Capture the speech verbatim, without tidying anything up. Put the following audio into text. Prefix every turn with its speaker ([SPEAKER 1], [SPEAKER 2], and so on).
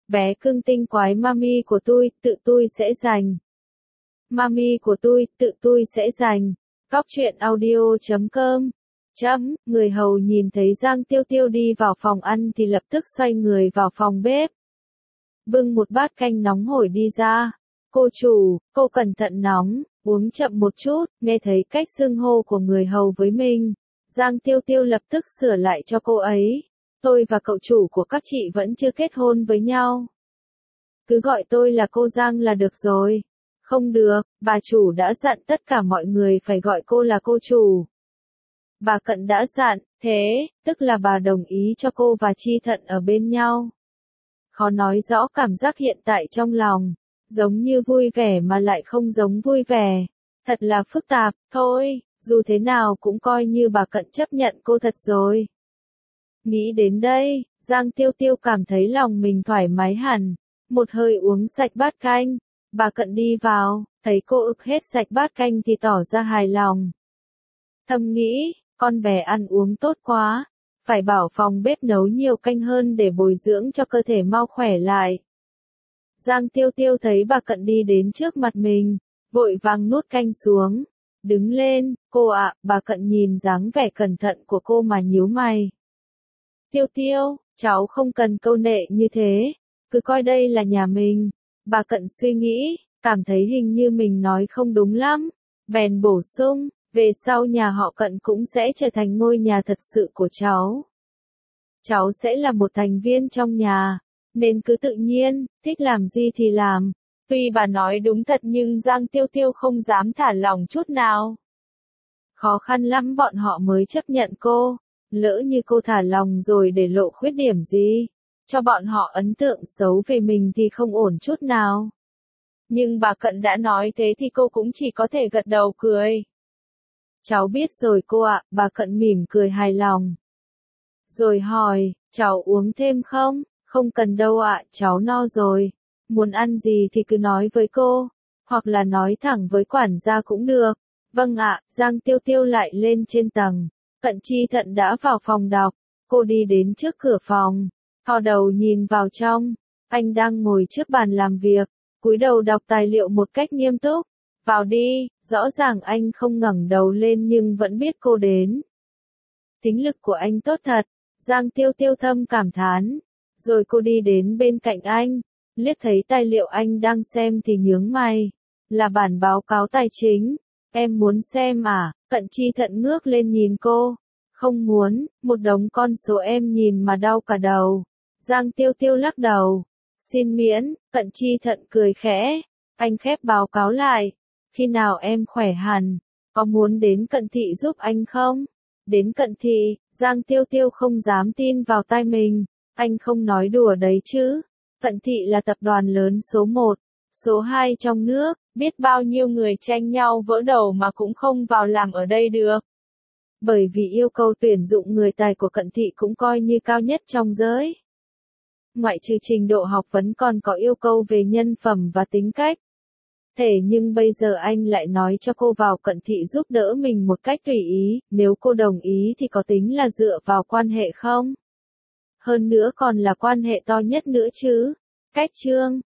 [SPEAKER 1] Bé cưng tinh quái mami của tôi, tự tôi sẽ giành. Mami của tôi, tự tôi sẽ giành. Cóc truyện audio chấm com. Chấm, người hầu nhìn thấy Giang Tiêu Tiêu đi vào phòng ăn thì lập tức xoay người vào phòng bếp. Bưng một bát canh nóng hổi đi ra. Cô chủ, cô cẩn thận nóng, uống chậm một chút, nghe thấy cách xưng hô của người hầu với mình. Giang Tiêu Tiêu lập tức sửa lại cho cô ấy. Tôi và cậu chủ của các chị vẫn chưa kết hôn với nhau. Cứ gọi tôi là cô Giang là được rồi. Không được, bà chủ đã dặn tất cả mọi người phải gọi cô là cô chủ. Bà Cận đã dặn, thế, tức là bà đồng ý cho cô và Chi Thận ở bên nhau. Khó nói rõ cảm giác hiện tại trong lòng, giống như vui vẻ mà lại không giống vui vẻ. Thật là phức tạp, thôi, dù thế nào cũng coi như bà Cận chấp nhận cô thật rồi. Nghĩ đến đây, Giang Tiêu Tiêu cảm thấy lòng mình thoải mái hẳn, một hơi uống sạch bát canh. Bà Cận đi vào, thấy cô ực hết sạch bát canh thì tỏ ra hài lòng. Thầm nghĩ, con bé ăn uống tốt quá, phải bảo phòng bếp nấu nhiều canh hơn để bồi dưỡng cho cơ thể mau khỏe lại. Giang Tiêu Tiêu thấy bà Cận đi đến trước mặt mình, vội vàng nuốt canh xuống. Đứng lên, cô ạ, bà Cận nhìn dáng vẻ cẩn thận của cô mà nhíu mày. Tiêu Tiêu, cháu không cần câu nệ như thế, cứ coi đây là nhà mình. Bà Cận suy nghĩ, cảm thấy hình như mình nói không đúng lắm, bèn bổ sung, về sau nhà họ Cận cũng sẽ trở thành ngôi nhà thật sự của cháu. Cháu sẽ là một thành viên trong nhà, nên cứ tự nhiên, thích làm gì thì làm. Tuy bà nói đúng thật nhưng Giang Tiêu Tiêu không dám thả lỏng chút nào. Khó khăn lắm bọn họ mới chấp nhận cô, lỡ như cô thả lòng rồi để lộ khuyết điểm gì, cho bọn họ ấn tượng xấu về mình thì không ổn chút nào. Nhưng bà Cận đã nói thế thì cô cũng chỉ có thể gật đầu cười. Cháu biết rồi cô ạ, bà Cận mỉm cười hài lòng. Rồi hỏi, cháu uống thêm không? Không cần đâu ạ, cháu no rồi. Muốn ăn gì thì cứ nói với cô, hoặc là nói thẳng với quản gia cũng được. Vâng ạ, Giang Tiêu Tiêu lại lên trên tầng. Cận Chi Thận đã vào phòng đọc, cô đi đến trước cửa phòng, thò đầu nhìn vào trong. Anh đang ngồi trước bàn làm việc, cúi đầu đọc tài liệu một cách nghiêm túc. Vào đi, rõ ràng anh không ngẩng đầu lên nhưng vẫn biết cô đến. Tính lực của anh tốt thật, Giang Tiêu Tiêu thâm cảm thán. Rồi cô đi đến bên cạnh anh, liếc thấy tài liệu anh đang xem thì nhướng mày. Là bản báo cáo tài chính, em muốn xem à? Cận Chi Thận ngước lên nhìn cô. Không muốn, một đống con số em nhìn mà đau cả đầu. Giang Tiêu Tiêu lắc đầu. Xin miễn, Cận Chi Thận cười khẽ. Anh khép báo cáo lại. Khi nào em khỏe hẳn, có muốn đến Cận Thị giúp anh không? Đến Cận Thị, Giang Tiêu Tiêu không dám tin vào tai mình. Anh không nói đùa đấy chứ. Cận Thị là tập đoàn lớn số một, số hai trong nước, biết bao nhiêu người tranh nhau vỡ đầu mà cũng không vào làm ở đây được. Bởi vì yêu cầu tuyển dụng người tài của Cận Thị cũng coi như cao nhất trong giới. Ngoại trừ trình độ học vấn còn có yêu cầu về nhân phẩm và tính cách. Thế nhưng bây giờ anh lại nói cho cô vào Cận Thị giúp đỡ mình một cách tùy ý, nếu cô đồng ý thì có tính là dựa vào quan hệ không? Hơn nữa còn là quan hệ to nhất nữa chứ. Cách chương